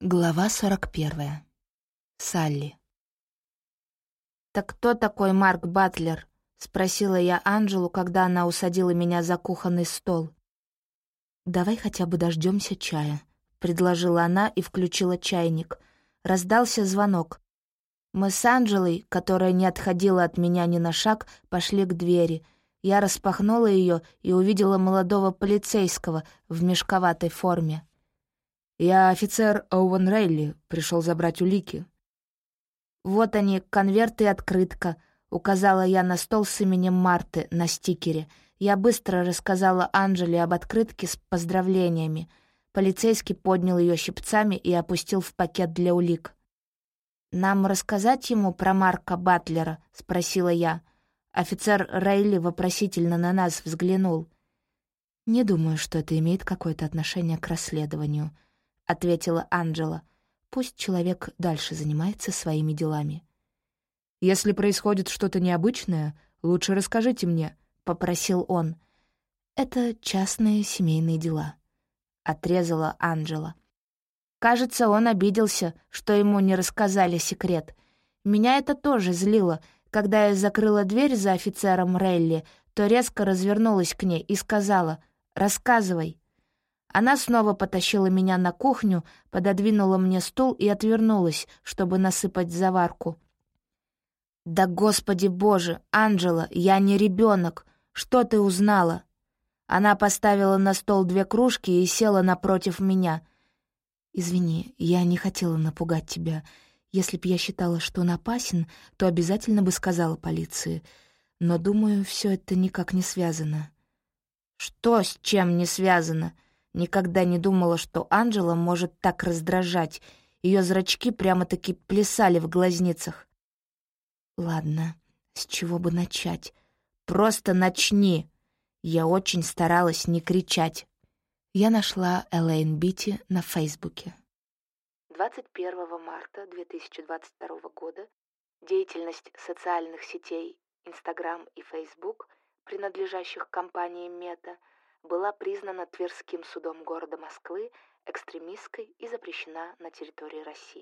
Глава 41. Салли. «Так кто такой Марк Батлер?» — спросила я Анджелу, когда она усадила меня за кухонный стол. «Давай хотя бы дождемся чая», — предложила она и включила чайник. Раздался звонок. Мы с Анджелой, которая не отходила от меня ни на шаг, пошли к двери. Я распахнула ее и увидела молодого полицейского в мешковатой форме. «Я офицер Оуэн Рейли, пришел забрать улики». «Вот они, конверт и открытка», — указала я на стол с именем Марты на стикере. Я быстро рассказала Анджеле об открытке с поздравлениями. Полицейский поднял ее щипцами и опустил в пакет для улик. «Нам рассказать ему про Марка Батлера?» — спросила я. Офицер Рейли вопросительно на нас взглянул. «Не думаю, что это имеет какое-то отношение к расследованию», — ответила Анджела. «Пусть человек дальше занимается своими делами». «Если происходит что-то необычное, лучше расскажите мне», — попросил он. «Это частные семейные дела», — отрезала Анджела. Кажется, он обиделся, что ему не рассказали секрет. Меня это тоже злило. Когда я закрыла дверь за офицером Рейли, то резко развернулась к ней и сказала: «Рассказывай». Она снова потащила меня на кухню, пододвинула мне стул и отвернулась, чтобы насыпать заварку. «Да господи боже, Анджела, я не ребенок. Что ты узнала?» Она поставила на стол 2 кружки и села напротив меня. «Извини, я не хотела напугать тебя. Если б я считала, что он опасен, то обязательно бы сказала полиции. Но, думаю, все это никак не связано». «Что с чем не связано?» Никогда не думала, что Анджела может так раздражать. Ее зрачки прямо-таки плясали в глазницах. «Ладно, с чего бы начать?» «Просто начни!» Я очень старалась не кричать. Я нашла Элейн Битти на Фейсбуке. 21 марта 2022 года деятельность социальных сетей Instagram и Facebook, принадлежащих компании Мета, была признана Тверским судом города Москвы экстремистской и запрещена на территории России.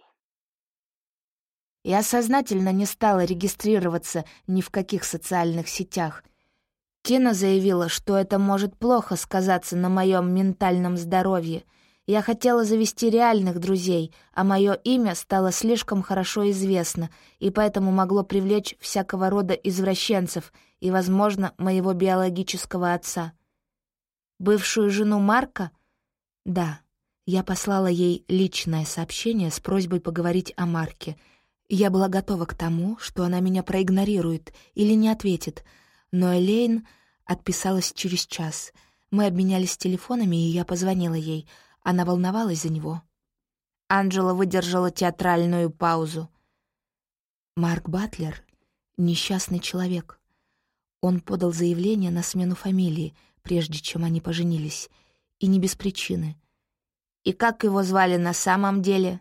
Я сознательно не стала регистрироваться ни в каких социальных сетях. Тина заявила, что это может плохо сказаться на моем ментальном здоровье. Я хотела завести реальных друзей, а мое имя стало слишком хорошо известно, и поэтому могло привлечь всякого рода извращенцев и, возможно, моего биологического отца. Бывшую жену Марка? Да, я послала ей личное сообщение с просьбой поговорить о Марке. Я была готова к тому, что она меня проигнорирует или не ответит, но Элейн отписалась через час. Мы обменялись телефонами, и я позвонила ей. Она волновалась за него. Анджела выдержала театральную паузу. Марк Батлер — несчастный человек. Он подал заявление на смену фамилии, прежде чем они поженились, и не без причины. И как его звали на самом деле?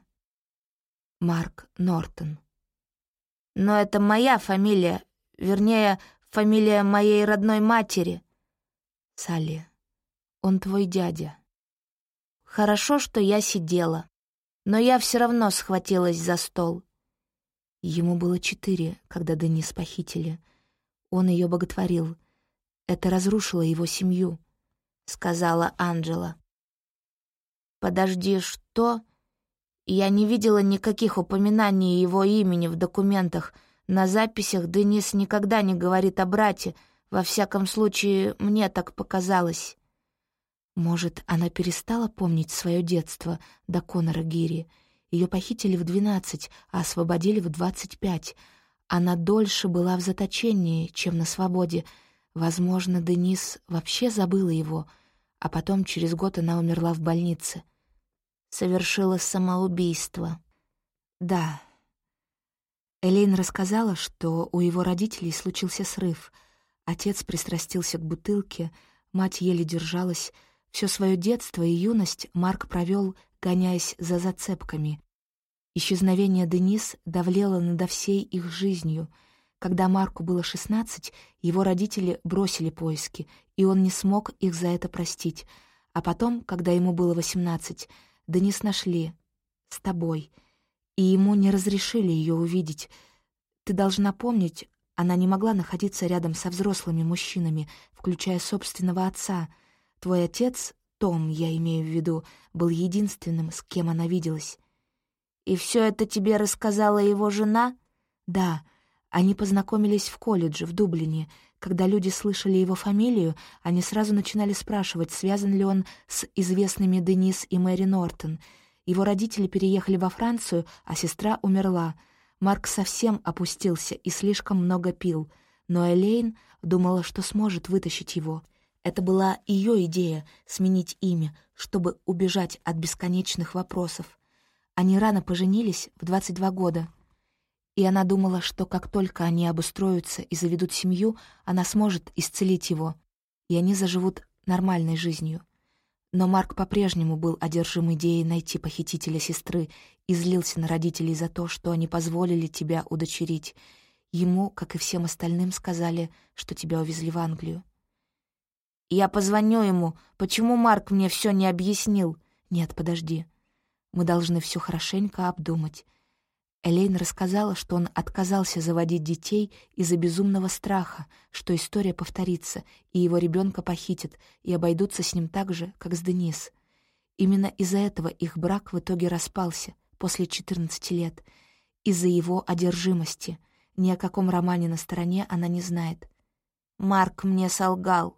Марк Нортон. Но это моя фамилия, вернее, фамилия моей родной матери. Салли, он твой дядя. Хорошо, что я сидела, но я все равно схватилась за стол. Ему было 4, когда Денис похитили. Он ее боготворил. Это разрушило его семью, — сказала Анджела. «Подожди, что?» Я не видела никаких упоминаний его имени в документах. На записях Денис никогда не говорит о брате. Во всяком случае, мне так показалось. Может, она перестала помнить свое детство до Конора Гири. Ее похитили в 12, а освободили в 25. Она дольше была в заточении, чем на свободе. Возможно, Денис вообще забыла его, а потом через год она умерла в больнице. Совершила самоубийство. Да. Элейн рассказала, что у его родителей случился срыв. Отец пристрастился к бутылке, мать еле держалась. Все свое детство и юность Марк провел, гоняясь за зацепками. Исчезновение Денис давлело над всей их жизнью. Когда Марку было 16, его родители бросили поиски, и он не смог их за это простить. А потом, когда ему было 18, Денис нашли. с тобой, и ему не разрешили ее увидеть. Ты должна помнить, она не могла находиться рядом со взрослыми мужчинами, включая собственного отца. Твой отец, Том, я имею в виду, был единственным, с кем она виделась. «И все это тебе рассказала его жена?» Да, они познакомились в колледже в Дублине. Когда люди слышали его фамилию, они сразу начинали спрашивать, связан ли он с известными Денис и Мэри Нортон. Его родители переехали во Францию, а сестра умерла. Марк совсем опустился и слишком много пил, но Элейн думала, что сможет вытащить его. Это была ее идея — сменить имя, чтобы убежать от бесконечных вопросов. Они рано поженились, в 22 года. И она думала, что как только они обустроятся и заведут семью, она сможет исцелить его, и они заживут нормальной жизнью. Но Марк по-прежнему был одержим идеей найти похитителя сестры и злился на родителей за то, что они позволили тебя удочерить. Ему, как и всем остальным, сказали, что тебя увезли в Англию. «Я позвоню ему. Почему Марк мне все не объяснил?» «Нет, подожди. Мы должны все хорошенько обдумать». Элейн рассказала, что он отказался заводить детей из-за безумного страха, что история повторится, и его ребенка похитят, и обойдутся с ним так же, как с Денис. Именно из-за этого их брак в итоге распался после 14 лет. Из-за его одержимости. Ни о каком романе на стороне она не знает. «Марк мне солгал».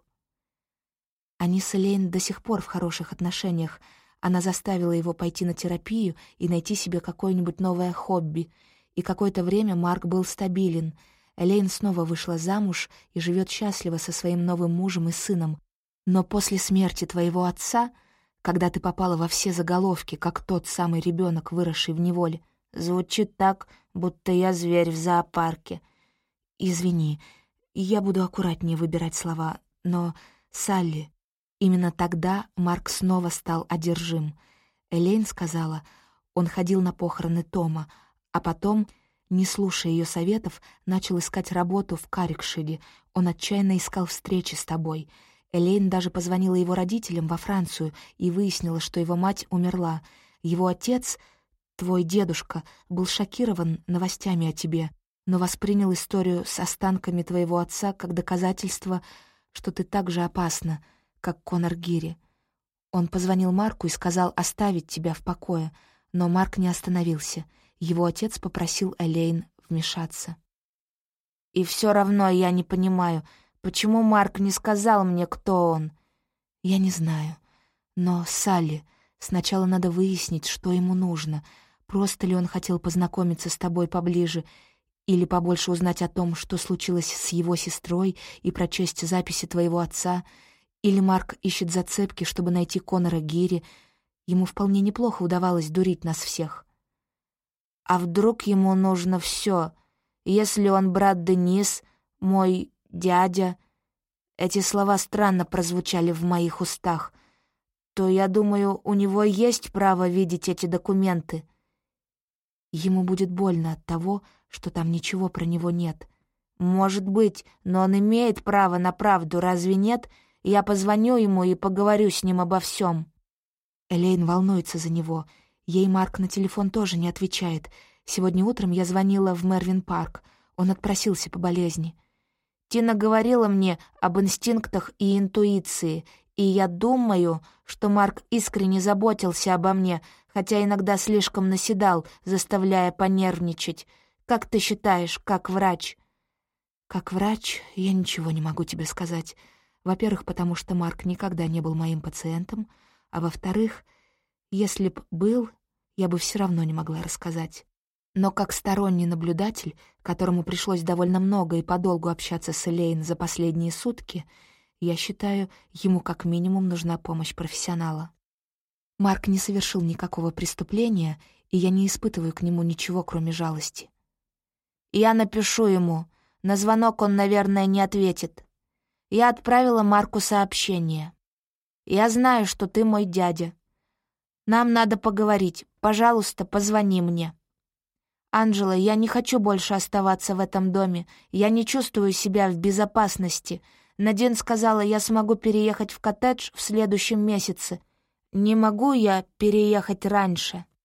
Они с Элейн до сих пор в хороших отношениях. Она заставила его пойти на терапию и найти себе какое-нибудь новое хобби. И какое-то время Марк был стабилен. Элейн снова вышла замуж и живет счастливо со своим новым мужем и сыном. Но после смерти твоего отца, когда ты попала во все заголовки, как тот самый ребенок, выросший в неволе, звучит так, будто я зверь в зоопарке. Извини, я буду аккуратнее выбирать слова, но, Салли... Именно тогда Марк снова стал одержим. Элейн сказала, он ходил на похороны Тома, а потом, не слушая ее советов, начал искать работу в Каррикшире. Он отчаянно искал встречи с тобой. Элейн даже позвонила его родителям во Францию и выяснила, что его мать умерла. Его отец, твой дедушка, был шокирован новостями о тебе, но воспринял историю с останками твоего отца как доказательство, что ты так же опасна, как Конор Гири. Он позвонил Марку и сказал оставить тебя в покое, но Марк не остановился. Его отец попросил Элейн вмешаться. «И все равно я не понимаю, почему Марк не сказал мне, кто он?» «Я не знаю. Но, Салли, сначала надо выяснить, что ему нужно. Просто ли он хотел познакомиться с тобой поближе или побольше узнать о том, что случилось с его сестрой, и прочесть записи твоего отца. Или Марк ищет зацепки, чтобы найти Конора Гири. Ему вполне неплохо удавалось дурить нас всех». «А вдруг ему нужно все? Если он брат Денис, мой дядя...» Эти слова странно прозвучали в моих устах. «То, я думаю, у него есть право видеть эти документы». Ему будет больно от того, что там ничего про него нет. «Может быть, но он имеет право на правду, разве нет? Я позвоню ему и поговорю с ним обо всем». Элейн волнуется за него. Ей Марк на телефон тоже не отвечает. Сегодня утром я звонила в Мервин-парк. Он отпросился по болезни. Тина говорила мне об инстинктах и интуиции, и я думаю, что Марк искренне заботился обо мне, хотя иногда слишком наседал, заставляя понервничать. Как ты считаешь, как врач? Как врач я ничего не могу тебе сказать. Во-первых, потому что Марк никогда не был моим пациентом, а во-вторых, если б был, я бы все равно не могла рассказать. Но как сторонний наблюдатель, которому пришлось довольно много и подолгу общаться с Элейн за последние сутки, я считаю, ему как минимум нужна помощь профессионала. Марк не совершил никакого преступления, и я не испытываю к нему ничего, кроме жалости. Я напишу ему. На звонок он, наверное, не ответит. Я отправила Марку сообщение. «Я знаю, что ты мой дядя. Нам надо поговорить. Пожалуйста, позвони мне. Анджела, я не хочу больше оставаться в этом доме. Я не чувствую себя в безопасности. Надин сказала, я смогу переехать в коттедж в следующем месяце. Не могу я переехать раньше?»